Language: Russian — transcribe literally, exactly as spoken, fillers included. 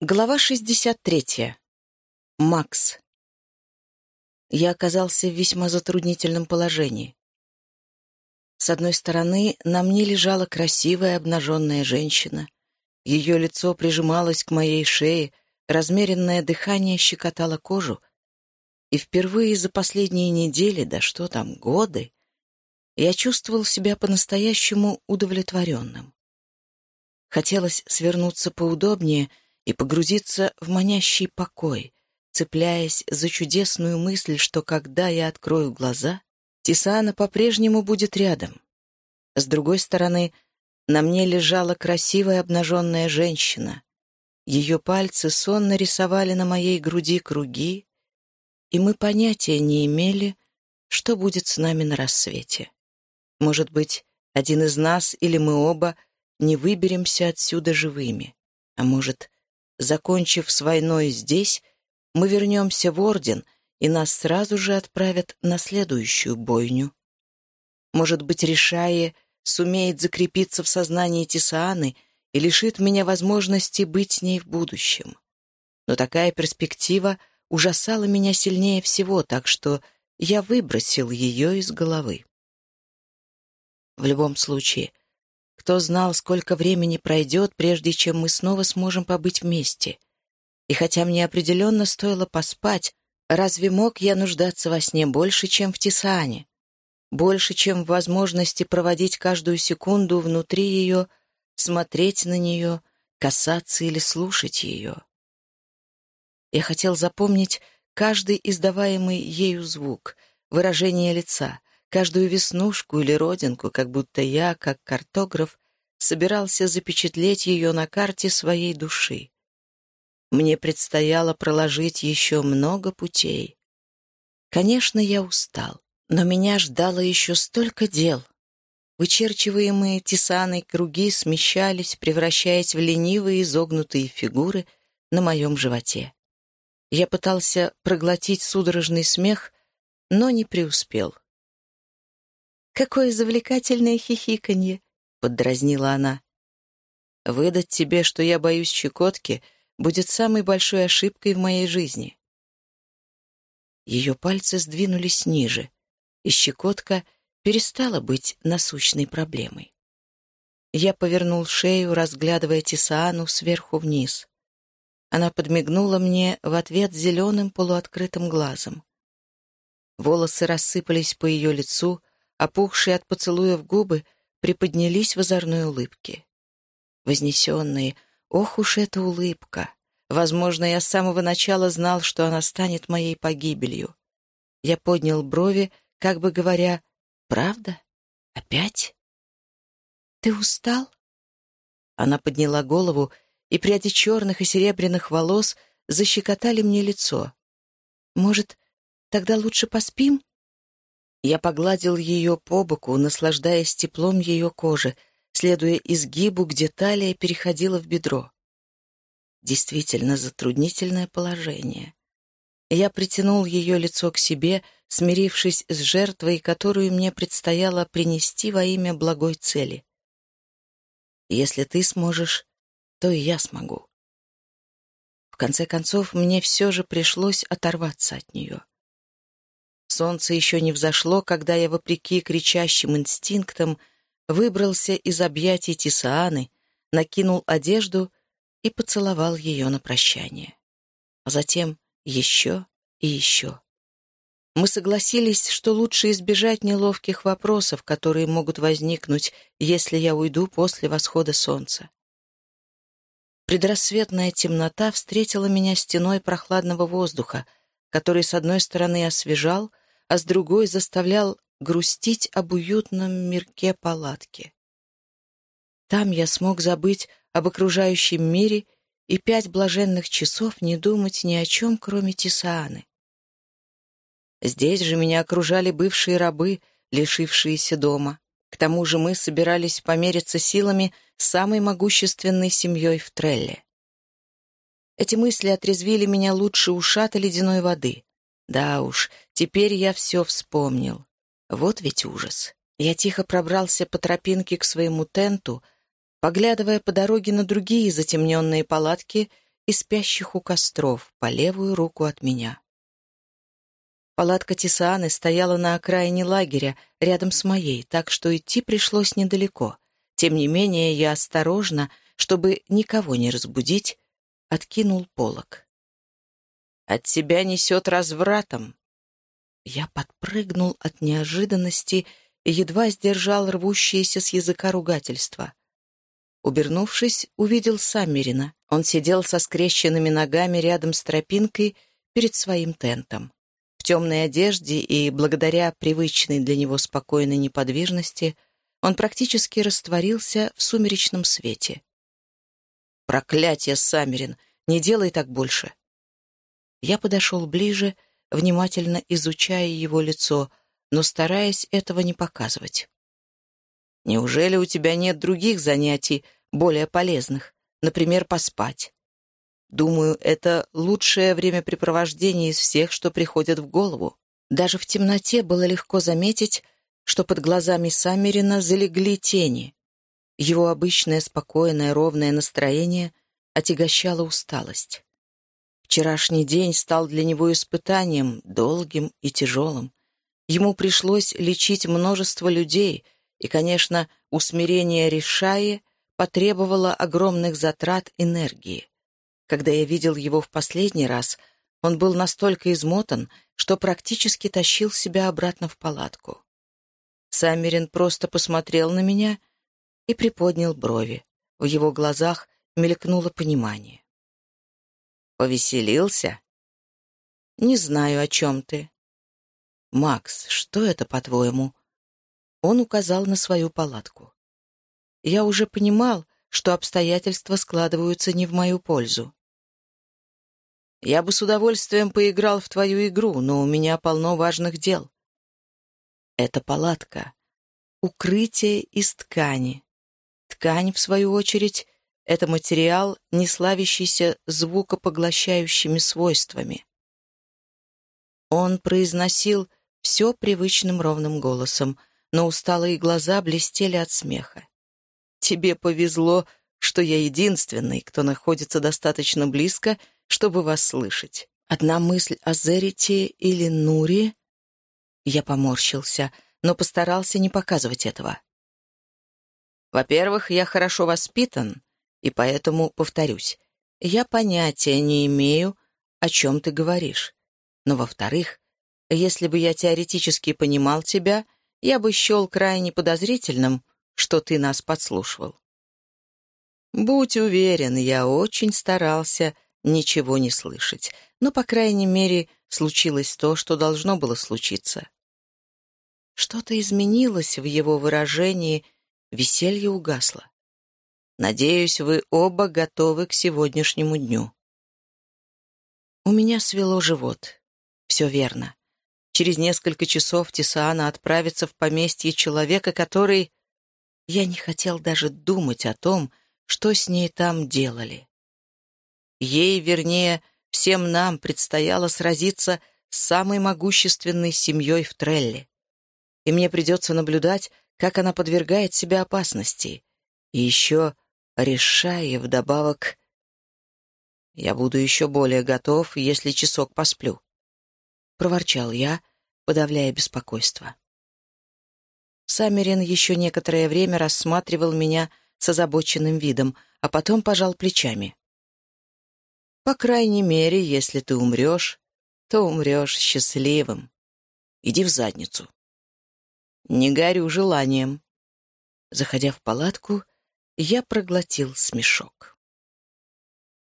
Глава шестьдесят третья. Макс. Я оказался в весьма затруднительном положении. С одной стороны, на мне лежала красивая обнаженная женщина. Ее лицо прижималось к моей шее, размеренное дыхание щекотало кожу. И впервые за последние недели, да что там, годы, я чувствовал себя по-настоящему удовлетворенным. Хотелось свернуться поудобнее и погрузиться в манящий покой, цепляясь за чудесную мысль, что когда я открою глаза, Тисана по-прежнему будет рядом. С другой стороны, на мне лежала красивая обнаженная женщина. Ее пальцы сонно рисовали на моей груди круги, и мы понятия не имели, что будет с нами на рассвете. Может быть, один из нас или мы оба не выберемся отсюда живыми, а может, закончив с войной здесь, мы вернемся в Орден, и нас сразу же отправят на следующую бойню. Может быть, Ришайя сумеет закрепиться в сознании Тисааны и лишит меня возможности быть с ней в будущем. Но такая перспектива ужасала меня сильнее всего, так что я выбросил ее из головы. В любом случае, кто знал, сколько времени пройдет, прежде чем мы снова сможем побыть вместе. И хотя мне определенно стоило поспать, разве мог я нуждаться во сне больше, чем в Тисаане? Больше, чем в возможности проводить каждую секунду внутри ее, смотреть на нее, касаться или слушать ее. Я хотел запомнить каждый издаваемый ею звук, выражение лица, каждую веснушку или родинку, как будто я, как картограф, собирался запечатлеть ее на карте своей души. Мне предстояло проложить еще много путей. Конечно, я устал, но меня ждало еще столько дел. Вычерчиваемые Тисааной круги смещались, превращаясь в ленивые изогнутые фигуры на моем животе. Я пытался проглотить судорожный смех, но не преуспел. «Какое завлекательное хихиканье!» — поддразнила она. «Выдать тебе, что я боюсь щекотки, будет самой большой ошибкой в моей жизни». Ее пальцы сдвинулись ниже, и щекотка перестала быть насущной проблемой. Я повернул шею, разглядывая Тисаану сверху вниз. Она подмигнула мне в ответ зеленым полуоткрытым глазом. Волосы рассыпались по ее лицу, опухшие от поцелуев губы приподнялись в озорной улыбке. Вознесенные, ох уж эта улыбка! Возможно, я с самого начала знал, что она станет моей погибелью. Я поднял брови, как бы говоря, «Правда? Опять?» «Ты устал?» Она подняла голову, и пряди черных и серебряных волос защекотали мне лицо. «Может, тогда лучше поспим?» Я погладил ее по боку, наслаждаясь теплом ее кожи, следуя изгибу, где талия переходила в бедро. Действительно затруднительное положение. Я притянул ее лицо к себе, смирившись с жертвой, которую мне предстояло принести во имя благой цели. «Если ты сможешь, то и я смогу». В конце концов, мне все же пришлось оторваться от нее. Солнце еще не взошло, когда я, вопреки кричащим инстинктам, выбрался из объятий Тисааны, накинул одежду и поцеловал ее на прощание. А затем еще и еще. Мы согласились, что лучше избежать неловких вопросов, которые могут возникнуть, если я уйду после восхода солнца. Предрассветная темнота встретила меня стеной прохладного воздуха, который с одной стороны освежал, а с другой заставлял грустить об уютном мирке палатки. Там я смог забыть об окружающем мире и пять блаженных часов не думать ни о чем, кроме Тисааны. Здесь же меня окружали бывшие рабы, лишившиеся дома. К тому же мы собирались помериться силами с самой могущественной семьей в Трелле. Эти мысли отрезвили меня лучше ушата ледяной воды. Да уж, теперь я все вспомнил. Вот ведь ужас. Я тихо пробрался по тропинке к своему тенту, поглядывая по дороге на другие затемненные палатки и спящих у костров по левую руку от меня. Палатка Тисааны стояла на окраине лагеря, рядом с моей, так что идти пришлось недалеко. Тем не менее, я осторожно, чтобы никого не разбудить, откинул полог. «От тебя несет развратом!» Я подпрыгнул от неожиданности и едва сдержал рвущееся с языка ругательства. Обернувшись, увидел Саммерина. Он сидел со скрещенными ногами рядом с тропинкой перед своим тентом. В темной одежде и благодаря привычной для него спокойной неподвижности он практически растворился в сумеречном свете. «Проклятие, Саммерин! Не делай так больше!» Я подошел ближе, внимательно изучая его лицо, но стараясь этого не показывать. «Неужели у тебя нет других занятий, более полезных, например, поспать? Думаю, это лучшее времяпрепровождение из всех, что приходят в голову». Даже в темноте было легко заметить, что под глазами Саммерина залегли тени. Его обычное спокойное, ровное настроение отягощало усталость. Вчерашний день стал для него испытанием, долгим и тяжелым. Ему пришлось лечить множество людей, и, конечно, усмирение Ришаи потребовало огромных затрат энергии. Когда я видел его в последний раз, он был настолько измотан, что практически тащил себя обратно в палатку. Саммерин просто посмотрел на меня и приподнял брови. В его глазах мелькнуло понимание. «Повеселился?» «Не знаю, о чем ты». «Макс, что это, по-твоему?» Он указал на свою палатку. Я уже понимал, что обстоятельства складываются не в мою пользу. «Я бы с удовольствием поиграл в твою игру, но у меня полно важных дел». «Это палатка. Укрытие из ткани. Ткань, в свою очередь, — это материал, не славящийся звукопоглощающими свойствами». Он произносил все привычным ровным голосом, но усталые глаза блестели от смеха. «Тебе повезло, что я единственный, кто находится достаточно близко, чтобы вас слышать. Одна мысль о Зерите или Нуре...» Я поморщился, но постарался не показывать этого. «Во-первых, я хорошо воспитан, и поэтому, повторюсь, я понятия не имею, о чем ты говоришь. Но, во-вторых, если бы я теоретически понимал тебя, я бы счел крайне подозрительным, что ты нас подслушивал. Будь уверен, я очень старался ничего не слышать, но, по крайней мере, случилось то, что должно было случиться». Что-то изменилось в его выражении, веселье угасло. «Надеюсь, вы оба готовы к сегодняшнему дню». У меня свело живот. Все верно. Через несколько часов Тисаана отправится в поместье человека, который... Я не хотел даже думать о том, что с ней там делали. Ей, вернее, всем нам предстояло сразиться с самой могущественной семьей в Трелле. И мне придется наблюдать, как она подвергает себя опасности. И еще решая вдобавок... Я буду еще более готов, если часок посплю. Проворчал я, подавляя беспокойство. Саммерин еще некоторое время рассматривал меня с озабоченным видом, а потом пожал плечами. «По крайней мере, если ты умрешь, то умрешь счастливым. Иди в задницу». «Не горю желанием». Заходя в палатку, я проглотил смешок.